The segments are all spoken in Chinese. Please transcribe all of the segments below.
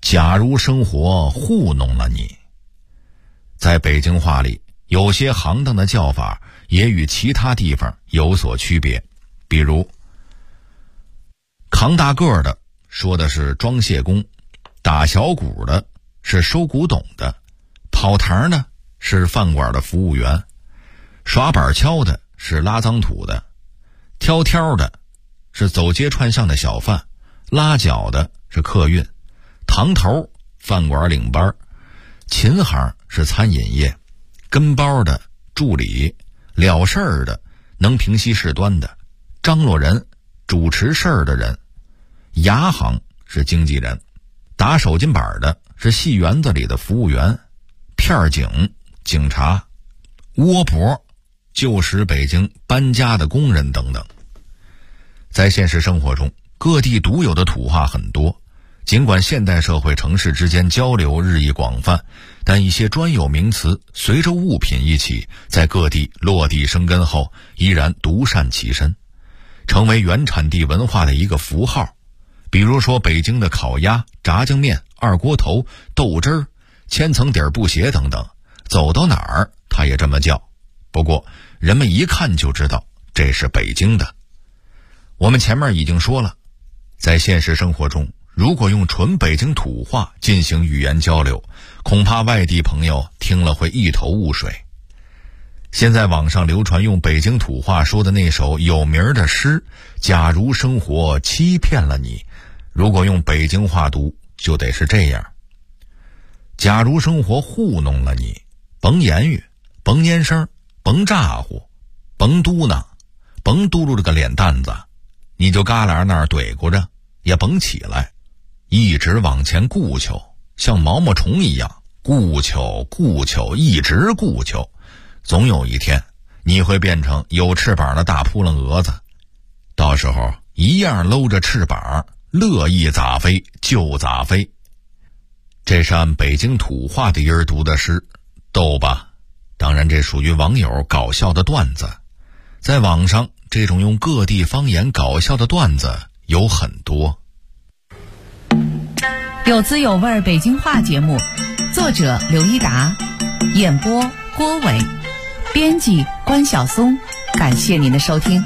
假如生活糊弄了你。在北京话里，有些行当的叫法也与其他地方有所区别，比如扛大个的说的是装卸工，打小鼓的是收古董的，跑堂的是饭馆的服务员，耍板敲的是拉脏土的，挑挑的是走街串巷的小贩，拉脚的是客运，堂头饭馆领班，琴行是餐饮业，跟包的助理，了事儿的能平息事端的，张罗人主持事儿的人，牙行是经纪人，打手巾板的是戏园子里的服务员，片警警察，窝婆旧时北京搬家的工人等等。在现实生活中，各地独有的土话很多，尽管现代社会城市之间交流日益广泛，但一些专有名词随着物品一起在各地落地生根后，依然独善其身，成为原产地文化的一个符号。比如说北京的烤鸭、炸酱面、二锅头、豆汁儿、千层底儿布鞋等等，走到哪儿它也这么叫。不过人们一看就知道这是北京的。我们前面已经说了，在现实生活中，如果用纯北京土话进行语言交流，恐怕外地朋友听了会一头雾水。现在网上流传用北京土话说的那首有名的诗《假如生活欺骗了你》，如果用北京话读就得是这样：假如生活糊弄了你，甭言语，甭言声，甭咋呼，甭嘟囔，甭嘟噜这个脸蛋子，你就旮旯那儿怼咕着，也甭起来，一直往前顾求，像毛毛虫一样顾求顾求，一直顾求，总有一天你会变成有翅膀的大扑棱蛾子，到时候一样搂着翅膀，乐意咋飞就咋飞。这是按北京土话的音儿读的诗，逗吧？当然这属于网友搞笑的段子。在网上这种用各地方言搞笑的段子有很多。 有滋有味北京话节目，作者刘一达，演播郭伟，编辑关晓松，感谢您的收听。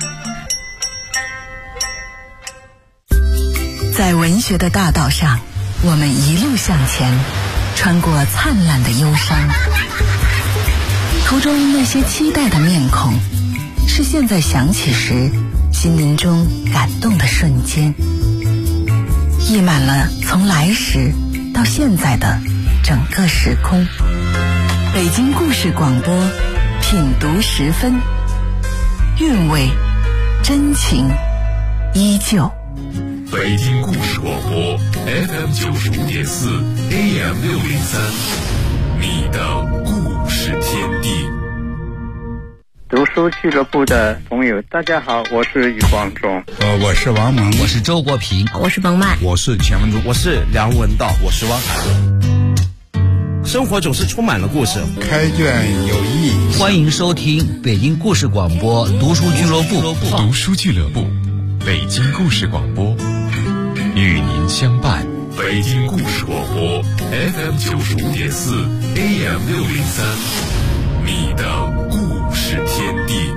在文学的大道上，我们一路向前，穿过灿烂的忧伤，途中那些期待的面孔，是现在想起时心灵中感动的瞬间，溢满了从来时到现在的整个时空。北京故事广播，品读10分，韵味真情依旧。 北京故事广播 FM 95.4 AM 603，你的故事天地。 读书俱乐部的朋友，大家好，我是余光中。 我是王蒙， 我是周国平， 我是冯曼， 我是钱文忠， 我是梁文道，我是汪海。生活总是充满了故事， 开卷有益。 欢迎收听北京故事广播读书俱乐部。 读书俱乐部，北京故事广播，与您相伴。北京故事广播 FM 95.4 AM 603，你的故事天地。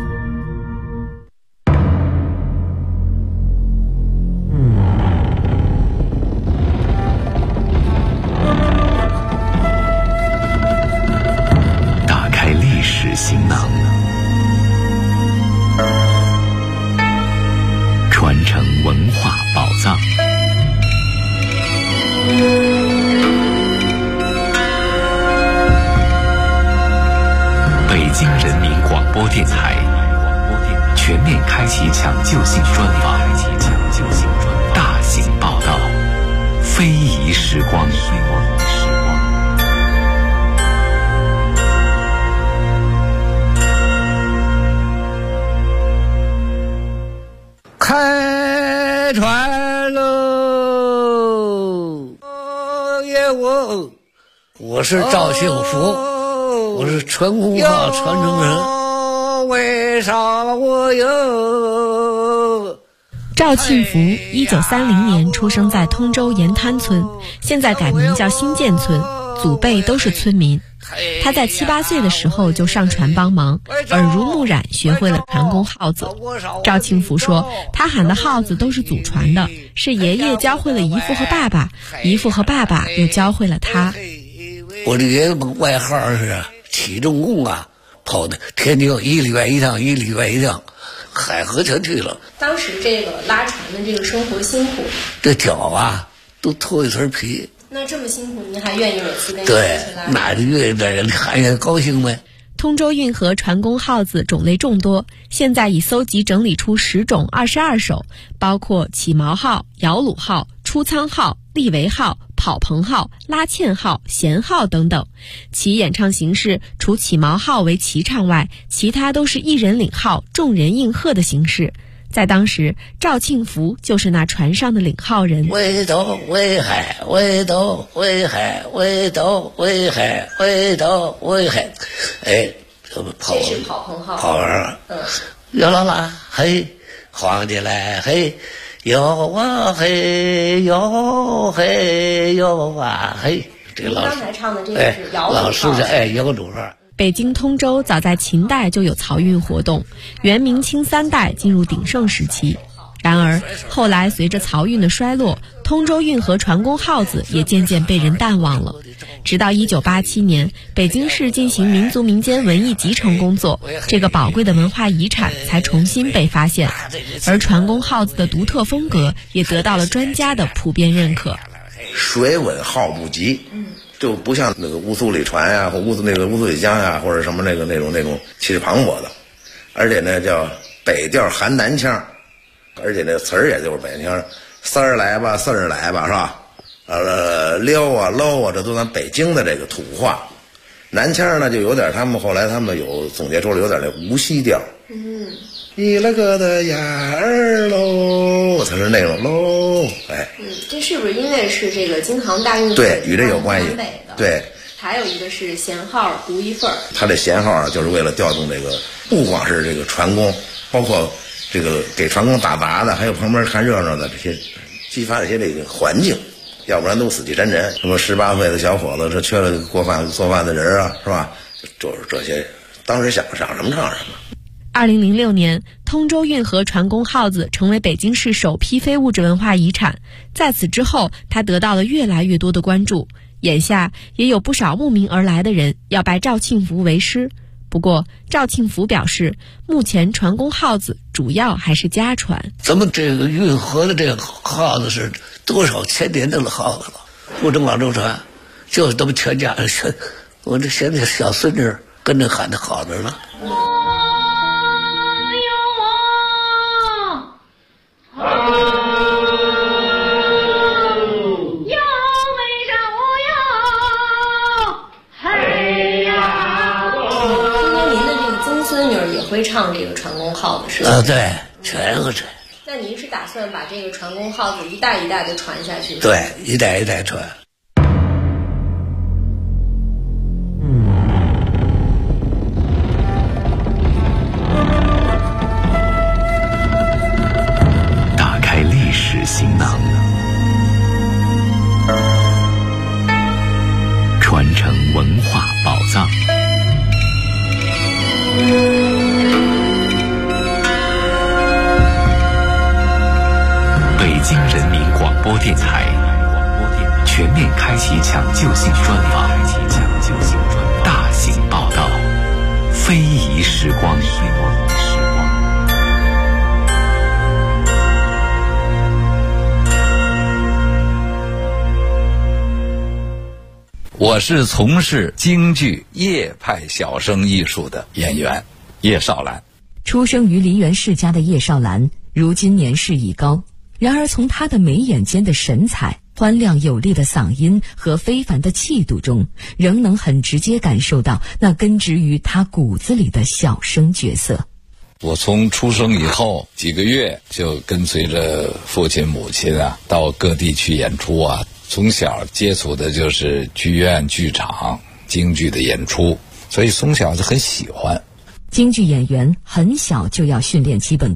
打开历史行囊，传承文化宝藏。北京人民广播电台全面开启抢救性专访，大型报道，非遗时光。 开船喽！我是赵幸福，我是纯红话传承人。为啥我有赵庆福1930年出生在通州盐滩村，现在改名叫新建村，祖辈都是村民。他在7、8岁的时候就上船帮忙，耳濡目染学会了船工号子。赵庆福说，他喊的号子都是祖传的，是爷爷教会了姨父和爸爸，姨父和爸爸又教会了他。 我的爷爷外号是起重工啊，跑的天津1礼拜1趟，1礼拜1趟，海河全去了。 当时这个拉船的这个生活辛苦， 这脚啊都脱一层皮。 那这么辛苦，您还愿意每次跟对，那就愿意在人看见高兴呗。 通州运河船工号子种类众多，现在已搜集整理出10种22首，包括起锚号、摇橹号、出舱号、立桅号、跑棚号、拉纤号、弦号等等。其演唱形式除起锚号为齐唱外，其他都是一人领号，众人应和的形式。在当时，赵庆福就是那船上的领号人。 围斗围海，围斗围海，围斗围海，围斗围海。哎，这不跑？ 这是跑棚号。 跑完了。摇啦啦，嘿，晃起来，嘿，摇啊嘿，摇嘿，摇啊嘿。这个老师刚才唱的这个是摇橹号。 老师是摇橹号。 北京通州早在秦代就有漕运活动，元明清3代进入鼎盛时期。然而后来随着漕运的衰落，通州运河船工号子也渐渐被人淡忘了。直到1987年，北京市进行民族民间文艺集成工作，这个宝贵的文化遗产才重新被发现，而船工号子的独特风格也得到了专家的普遍认可。 水稳号不急，就不像那个乌苏里船呀，或乌苏里江呀，或者什么那种气势磅礴的，而且呢叫北调含南腔，而且那词儿也就是北腔，丝儿来吧，四儿来吧，是吧？溜啊搂啊，这都咱北京的这个土话。南腔呢就有点，后来他们有总结出来有点那无锡调。你了个的呀儿喽，才是那种喽，哎。 这是不是因为是这个京杭大运河？ 对，与这有关系。对。 还有一个是弦号独一份儿。 它这弦号啊，就是为了调动这个，不光是这个船工，包括这个给船工打杂的，还有旁边看热闹的这些，激发这些这个环境，要不然都死气沉沉。什么18岁的小伙子，这缺了做饭的人啊，是吧？就是这些，当时想什么唱什么。 2006年，通州运河船工号子成为北京市首批非物质文化遗产。在此之后，它得到了越来越多的关注。眼下也有不少慕名而来的人要拜赵庆福为师。不过，赵庆福表示，目前船工号子主要还是家传。 咱们这个运河的这个号子是多少千年的号子了，不止广州船，就是咱们全家人，我这现在小孙女跟着喊的好着呢。 会唱这个船工号子是吧？ 对，全会这。 那您是打算把这个船工号子一代一代的传下去？ 对，一代一代传。 打开历史行囊，传承文化宝藏。北京人民广播电台全面开启抢救性专访，大型报道，非遗时光。 我是从事京剧叶派小生艺术的演员叶绍兰。 出生于梨园世家的叶绍兰，如今年事已高，然而从她的眉眼间的神采、欢亮有力的嗓音和非凡的气度中，仍能很直接感受到那根植于她骨子里的小生角色。 我从出生以后几个月就跟随着父亲母亲到各地去演出从小接触的就是剧院剧场京剧的演出，所以从小就很喜欢。 京剧演员很小就要训练基本功，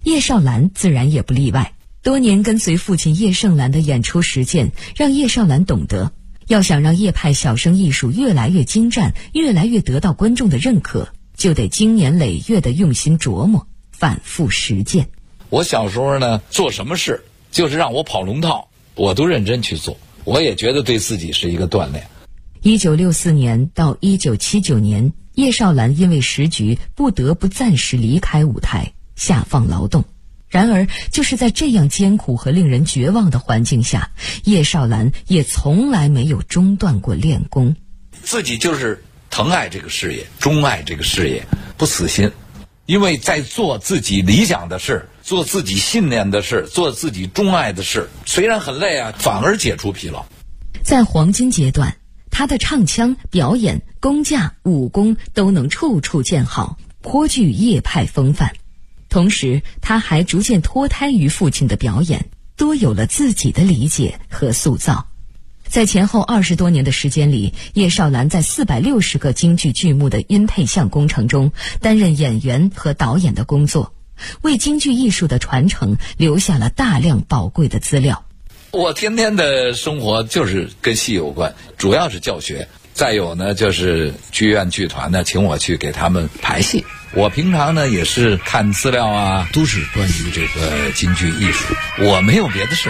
叶绍兰自然也不例外。多年跟随父亲叶盛兰的演出实践，让叶绍兰懂得，要想让叶派小生艺术越来越精湛，越来越得到观众的认可，就得经年累月的用心琢磨，反复实践。 我小时候呢，做什么事就是让我跑龙套，我都认真去做，我也觉得对自己是一个锻炼。 1964年到1979年，叶绍兰因为时局不得不暂时离开舞台，下放劳动。然而就是在这样艰苦和令人绝望的环境下，叶绍兰也从来没有中断过练功。 自己就是疼爱这个事业，钟爱这个事业，不死心。因为在做自己理想的事，做自己信念的事，做自己钟爱的事，虽然很累啊，反而解除疲劳。 在黄金阶段，他的唱腔、表演、功架、武功都能处处见好，颇具叶派风范。同时他还逐渐脱胎于父亲的表演，多有了自己的理解和塑造。在前后20多年的时间里，叶绍兰在460个京剧剧目的音配像工程中担任演员和导演的工作，为京剧艺术的传承留下了大量宝贵的资料。 我天天的生活就是跟戏有关，主要是教学，再有呢就是剧院剧团呢请我去给他们排戏。我平常呢也是看资料啊，都是关于这个京剧艺术，我没有别的事。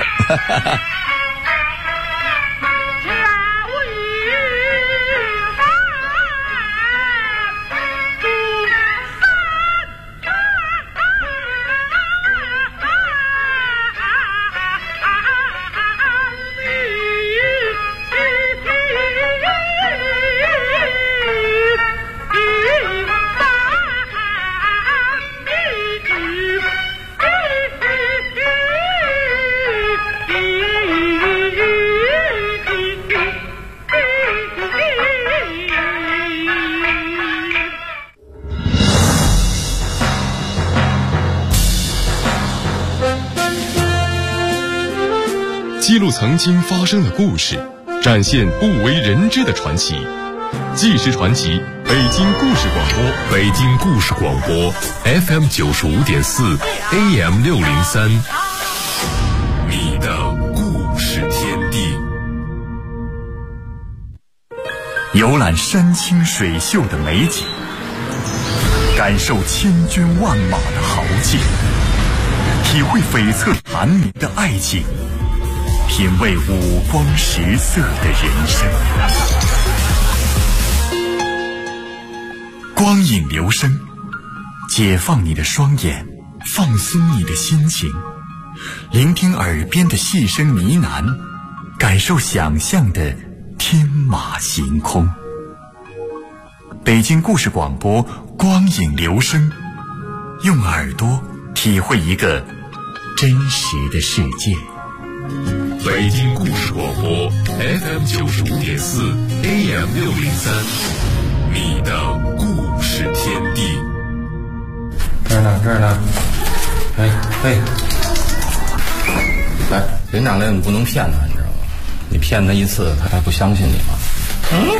记录曾经发生的故事，展现不为人知的传奇。纪实传奇，北京故事广播， 北京故事广播 FM 95.4 AM 603，你的故事天地。 游览山清水秀的美景，感受千军万马的豪劲，体会悱恻寒明的爱情，品味五光十色的人生。光影留声，解放你的双眼，放松你的心情，聆听耳边的细声呢喃，感受想象的天马行空。北京故事广播，光影留声，用耳朵体会一个真实的世界。 北京故事广播 FM 95.4 AM 603，你的故事天地。 这儿呢，这儿呢。来，林长雷，你不能骗他，你知道吗？你骗他一次，他还不相信你吗？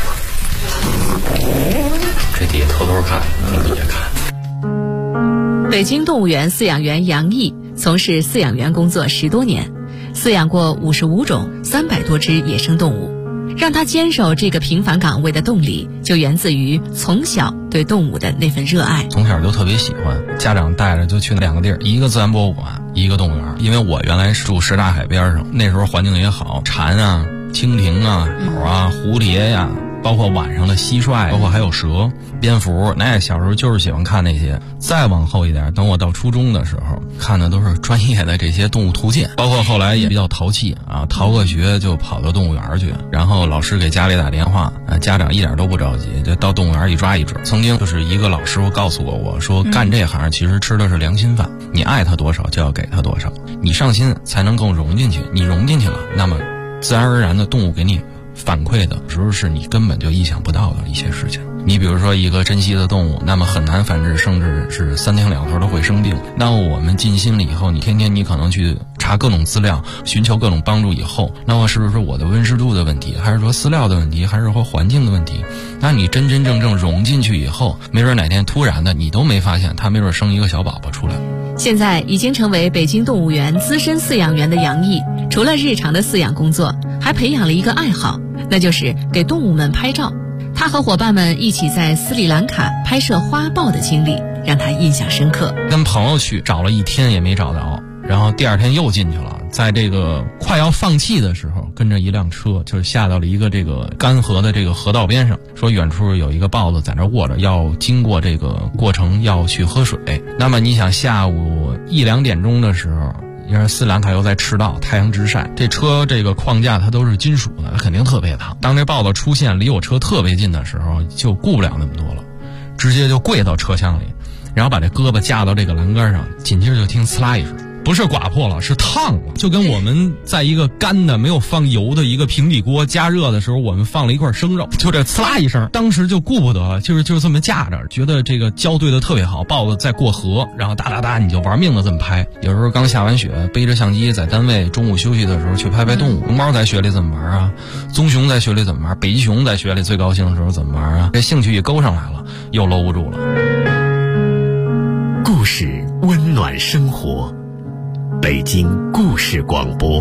这底下偷偷看，你也看。 北京动物园饲养员杨毅从事饲养员工作10多年，饲养过55种300多只野生动物。让他坚守这个平凡岗位的动力，就源自于从小对动物的那份热爱。 从小就特别喜欢，家长带着就去2个地儿，一个自然博物馆，一个动物园。因为我原来住什刹海边上，那时候环境也好，蝉啊、蜻蜓啊、鸟啊、蝴蝶呀，包括晚上的蟋蟀，包括还有蛇、蝙蝠，那小时候就是喜欢看那些。再往后一点，等我到初中的时候，看的都是专业的这些动物图鉴，包括后来也比较淘气啊，逃个学就跑到动物园去，然后老师给家里打电话，家长一点都不着急，就到动物园一抓一准。曾经就是一个老师傅告诉过我说，干这行其实吃的是良心饭，你爱他多少就要给他多少，你上心才能更融进去，你融进去了，那么自然而然的动物给你反馈的时候是你根本就意想不到的一些事情。你比如说一个珍稀的动物，那么很难繁殖，甚至是3天2头都会生病。那我们尽心了以后，你天天你可能去查各种资料，寻求各种帮助以后，那么是不是我的温湿度的问题，还是说饲料的问题，还是说环境的问题？那你真真正正融进去以后，没准哪天突然的你都没发现，它没准生一个小宝宝出来。 现在已经成为北京动物园资深饲养员的杨毅，除了日常的饲养工作，还培养了一个爱好，那就是给动物们拍照。他和伙伴们一起在斯里兰卡拍摄花豹的经历让他印象深刻。 跟朋友去找了1天也没找着，然后第2天又进去了，在这个快要放弃的时候，跟着一辆车就是下到了一个这个干涸的这个河道边上，说远处有一个豹子在那卧着，要经过这个过程要去喝水。那么你想下午1、2点钟的时候，因为斯里兰卡又在赤道，太阳直晒，这车这个框架它都是金属的，它肯定特别烫。当这豹子出现离我车特别近的时候，就顾不了那么多了，直接就跪到车厢里，然后把这胳膊架到这个栏杆上，紧接着就听呲啦一声，不是刮破了，是烫了，就跟我们在一个干的没有放油的一个平底锅加热的时候，我们放了一块生肉，就这呲啦一声，当时就顾不得了，就是这么架着，觉得这个胶对的特别好，豹子在过河，然后哒哒哒你就玩命的这么拍。有时候刚下完雪，背着相机在单位中午休息的时候去拍拍动物。熊猫在雪里怎么玩啊？棕熊在雪里怎么玩？北极熊在雪里最高兴的时候怎么玩啊？这兴趣一勾上来了，又搂不住了。 故事温暖生活，北京故事广播。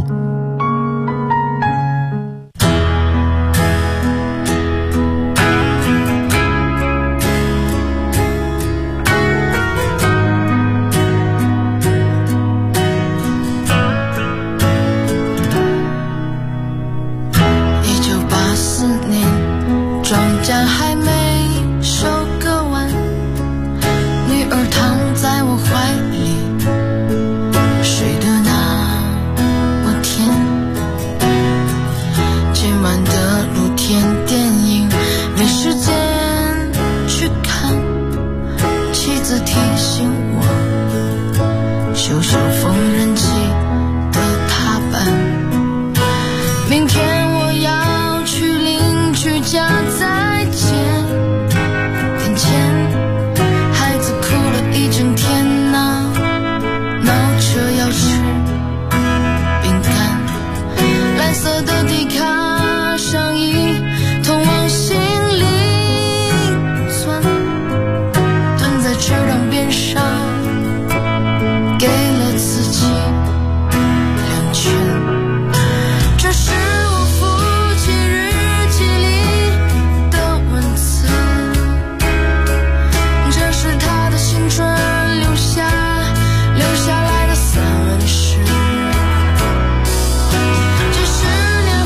这10年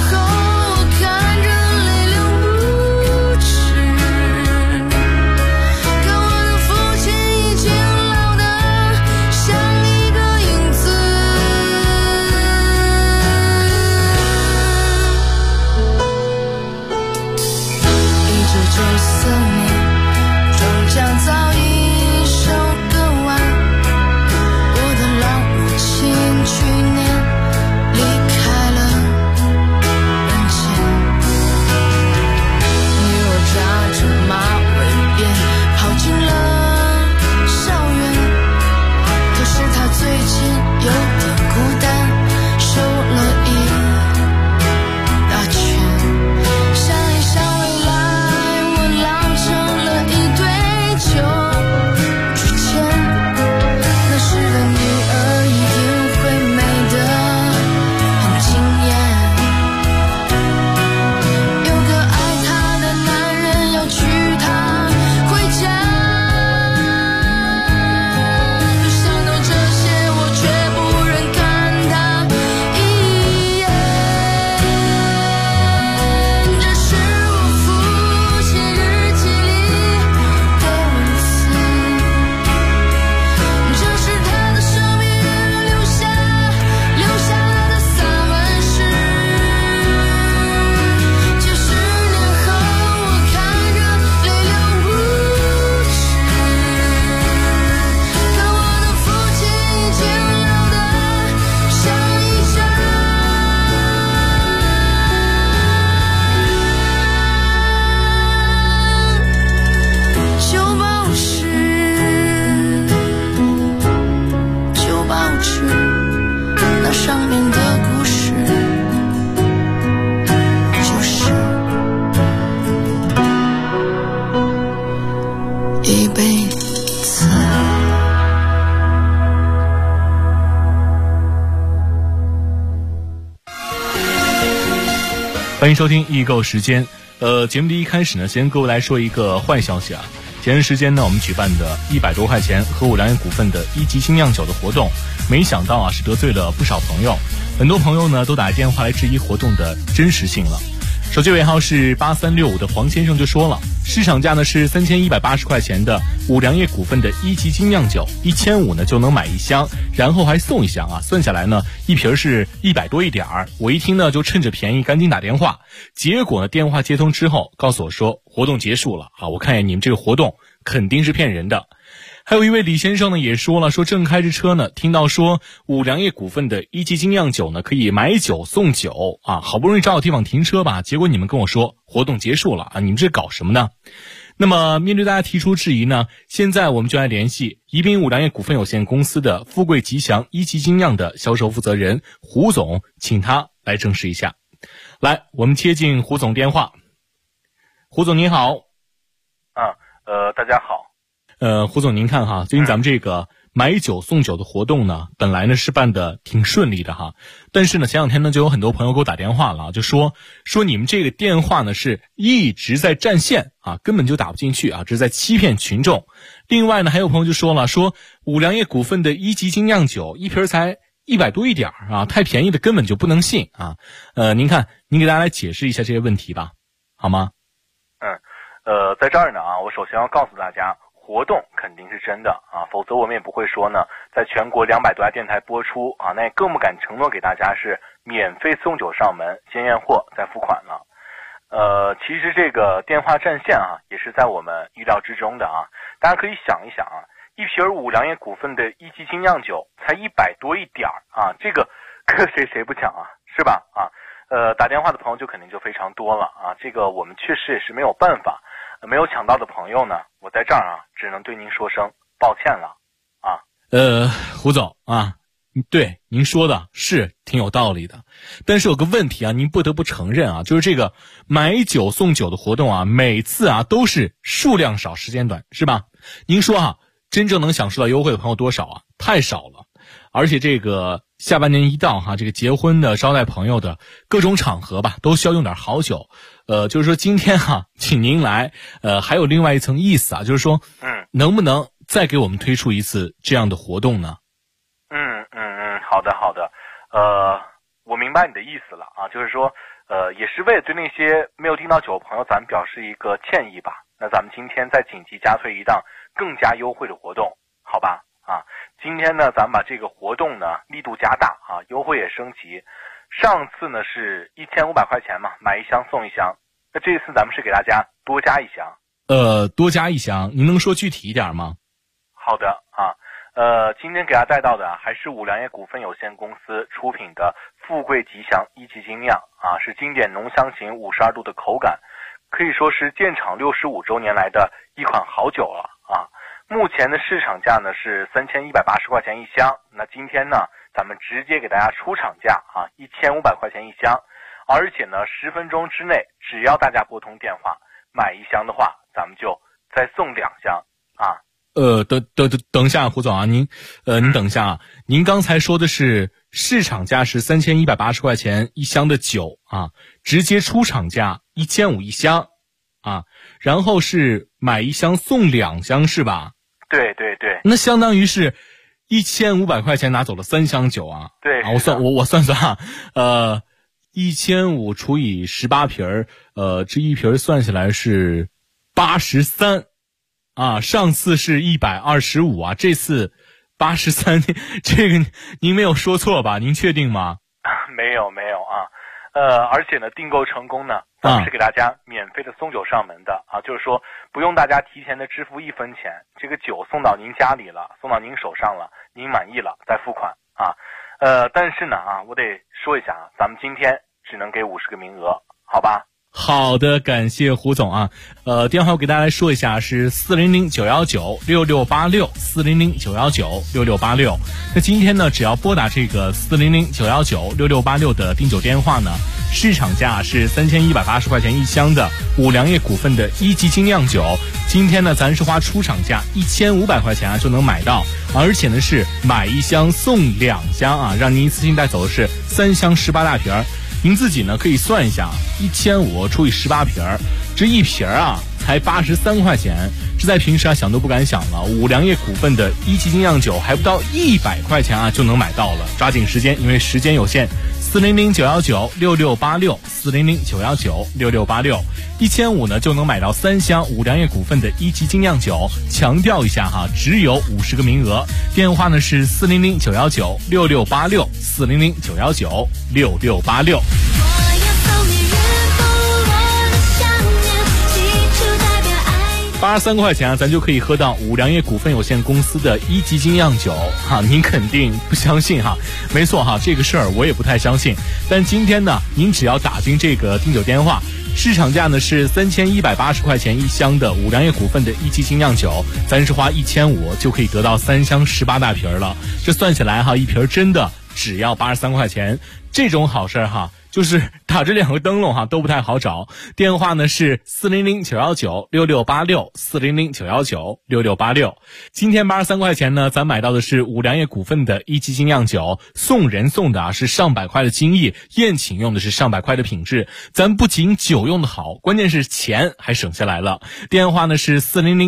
欢迎收听易购时间。节目的一开始呢，先各位来说一个坏消息啊。前段时间呢，我们举办的100多块钱和五粮液股份的1级精酿酒的活动，没想到啊是得罪了不少朋友，很多朋友呢都打电话来质疑活动的真实性了。手机尾号是8365的黄先生就说了，市场价呢是3180块钱的五粮液股份的1级精酿酒，1500呢就能买1箱，然后还送1箱啊，算下来呢一瓶是100多一点儿。我一听呢就趁着便宜赶紧打电话，结果呢电话接通之后告诉我说活动结束了啊，我看见你们这个活动肯定是骗人的。还有一位李先生呢也说了，说正开着车呢，听到说五粮液股份的1级精酿酒呢可以买酒送酒啊，好不容易找个地方停车吧，结果你们跟我说活动结束了啊，你们这搞什么呢？那么面对大家提出质疑呢，现在我们就来联系宜宾五粮液股份有限公司的富贵吉祥1级精酿的销售负责人胡总，请他来证实一下。来，我们接进胡总电话。胡总您好。 大家好。 胡总您看哈，最近咱们这个买酒送酒的活动呢，本来呢是办的挺顺利的哈，但是呢前两天呢就有很多朋友给我打电话了，就说你们这个电话呢是一直在占线啊，根本就打不进去啊，这是在欺骗群众。另外呢还有朋友就说了，说五粮液股份的1级精酿酒一瓶才100多一点啊，太便宜的根本就不能信啊。您看您给大家来解释一下这些问题吧，好吗？ 在这儿呢啊，我首先要告诉大家，活动肯定是真的啊，否则我们也不会说呢，在全国200多家电台播出啊，那也更不敢承诺给大家是免费送酒上门，先验货再付款了。其实这个电话占线啊，也是在我们意料之中的啊。大家可以想一想啊，一瓶五粮液股份的1级精酿酒才100多一点啊，这个搁谁不抢啊，是吧？啊，打电话的朋友就肯定就非常多了啊，这个我们确实也是没有办法。没有抢到的朋友呢，我在这儿啊，只能对您说声抱歉了啊。 胡总啊，对您说的是挺有道理的，但是有个问题啊，您不得不承认啊，就是这个买酒送酒的活动啊，每次啊都是数量少时间短，是吧？您说啊，真正能享受到优惠的朋友多少啊？太少了。而且这个下半年一到哈，这个结婚的、招待朋友的各种场合吧，都需要用点好酒。就是说今天哈，请您来，还有另外一层意思啊，就是说，能不能再给我们推出一次这样的活动呢？ 好的，我明白你的意思了啊，就是说，也是为了对那些没有订到酒的朋友，咱们表示一个歉意吧。那咱们今天再紧急加推一档更加优惠的活动，好吧？啊，今天呢，咱们把这个活动呢力度加大啊，优惠也升级。上次呢是1500块钱嘛，买1箱送1箱。那这次咱们是给大家多加1箱。 多加1箱，您能说具体一点吗？ 好的啊，今天给大家带到的还是五粮液股份有限公司出品的富贵吉祥1级精酿啊，是经典浓香型52度的口感，可以说是建厂65周年来的一款好酒了啊。目前的市场价呢是3180块钱1箱，那今天呢咱们直接给大家出厂价啊，1500块钱1箱，而且呢10分钟之内，只要大家拨通电话买1箱的话，咱们就再送2箱啊。 等一下，胡总啊，您等一下啊，您刚才说的是市场价是3180块钱1箱的酒啊，直接出厂价1500 1箱啊，然后是买1箱送2箱是吧？ 对， 那相当于是1500块钱拿走了3箱酒啊。 对啊，我算啊，1500除以18瓶这一瓶算下来是83啊，上次是125啊，这次83，这个您没有说错吧？您确定吗？ 没有啊，而且呢订购成功呢，咱们是给大家免费的送酒上门的啊，就是说不用大家提前的支付1分钱，这个酒送到您家里了，送到您手上了，您满意了再付款啊。但是呢啊，我得说一下啊，咱们今天只能给50个名额，好吧？ 好的，感谢胡总啊。电话我给大家来说一下，是400-919-6686，400-919-6686。那今天呢，只要拨打这个400-919-6686的订酒电话呢，市场价是3180块钱1箱的五粮液股份的1级精酿酒。今天呢，咱是花出厂价1500块钱啊就能买到，而且呢是买1箱送2箱啊，让您一次性带走的是3箱18大瓶。 您自己呢可以算一下，1500除以18瓶，这一瓶啊才83块钱，这在平时啊想都不敢想了。五粮液股份的一级精酿酒还不到100块钱啊就能买到了，抓紧时间，因为时间有限。400-919-6686，400-919-6686，1500呢就能买到3箱五粮液股份的一级精酿酒。强调一下哈，只有50个名额。电话呢是400-919-6686，400-919-6686。83块钱啊，咱就可以喝到五粮液股份有限公司的一级精酿酒哈，您肯定不相信哈？没错哈，这个事儿我也不太相信。但今天呢，您只要打进这个订酒电话，市场价呢是3180块钱一箱的五粮液股份的一级精酿酒，咱是花1500就可以得到3箱18大瓶了。这算起来哈，一瓶真的只要83块钱，这种好事哈。就是打这2个灯笼哈都不太好找，电话呢是400-919-6686，400-919-6686。今天83块钱呢，咱买到的是五粮液股份的一级精酿酒，送人送的啊是上百块的精益，宴请用的是上百块的品质。咱不仅酒用的好，关键是钱还省下来了。电话呢是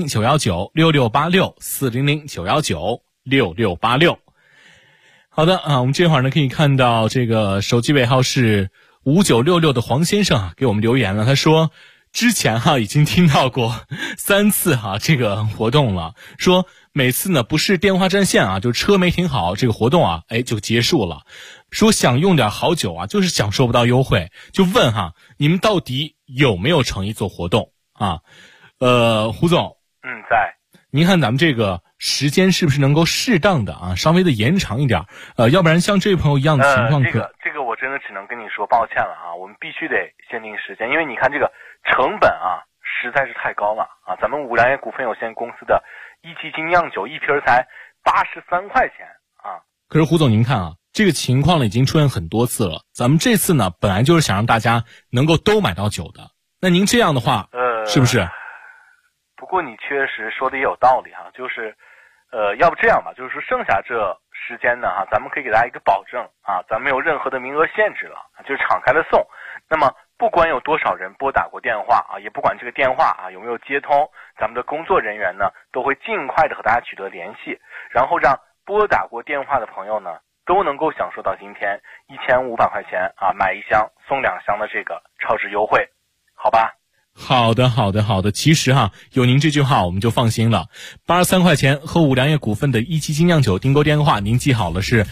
400-919-6686，400-919-6686。好的啊，我们这会儿呢可以看到这个手机尾号是5966的黄先生啊给我们留言了，他说之前哈已经听到过3次哈这个活动了，说每次呢不是电话占线啊，就车没停好，这个活动啊就结束了。说想用点好酒啊，就是享受不到优惠，就问哈你们到底有没有诚意做活动啊？胡总， 在。 您看咱们这个时间是不是能够适当的啊，稍微的延长一点？要不然像这位朋友一样的情况这个我真的只能跟你说抱歉了啊，我们必须得限定时间，因为你看这个成本啊实在是太高了啊，咱们五粮液股份有限公司的一级精酿酒一瓶才83块钱啊。 可是胡总您看啊，这个情况呢已经出现很多次了，咱们这次呢本来就是想让大家能够都买到酒的，那您这样的话是不是？ 不过你确实说的也有道理哈，就是要不这样吧，就是说剩下这时间呢哈，咱们可以给大家一个保证啊，咱们没有任何的名额限制了，就是敞开的送。那么不管有多少人拨打过电话啊，也不管这个电话啊有没有接通，咱们的工作人员呢都会尽快的和大家取得联系，然后让拨打过电话的朋友呢都能够享受到今天1500块钱啊买1箱送2箱的这个超值优惠，好吧？ 好的。其实哈，有您这句话我们就放心了。83块钱喝五粮液股份的一级精酿酒订购电话，您记好了是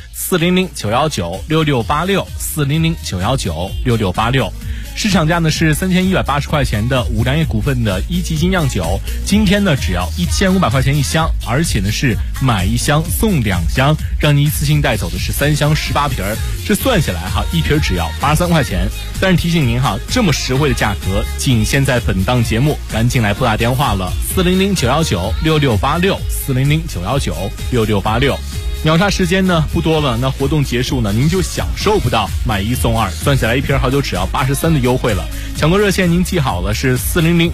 400-919-6686，400-919-6686。市场价呢是3180块钱的五粮液股份的一级精酿酒，今天呢只要1500块钱一箱，而且呢是买1箱送2箱，让您一次性带走的是3箱18瓶，这算下来哈，一瓶只要83块钱。但是提醒您哈，这么实惠的价格仅限在本档节目，赶紧来拨打电话了，400-919-6686，400-919-6686。秒杀时间呢不多了，那活动结束呢您就享受不到买1送2，算下来一瓶好酒只要83的优惠了。抢购热线您记好了是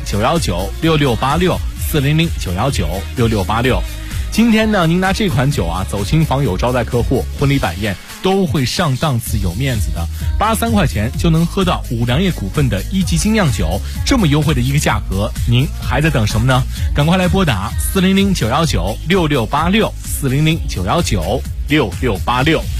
400-919-6686，400-919-6686。今天呢您拿这款酒啊走亲访友招待客户，婚礼摆宴都会上档次有面子的，83块钱就能喝到五粮液股份的一级精酿酒，这么优惠的一个价格，您还在等什么呢？赶快来拨打400-919-6686，400-919-6686。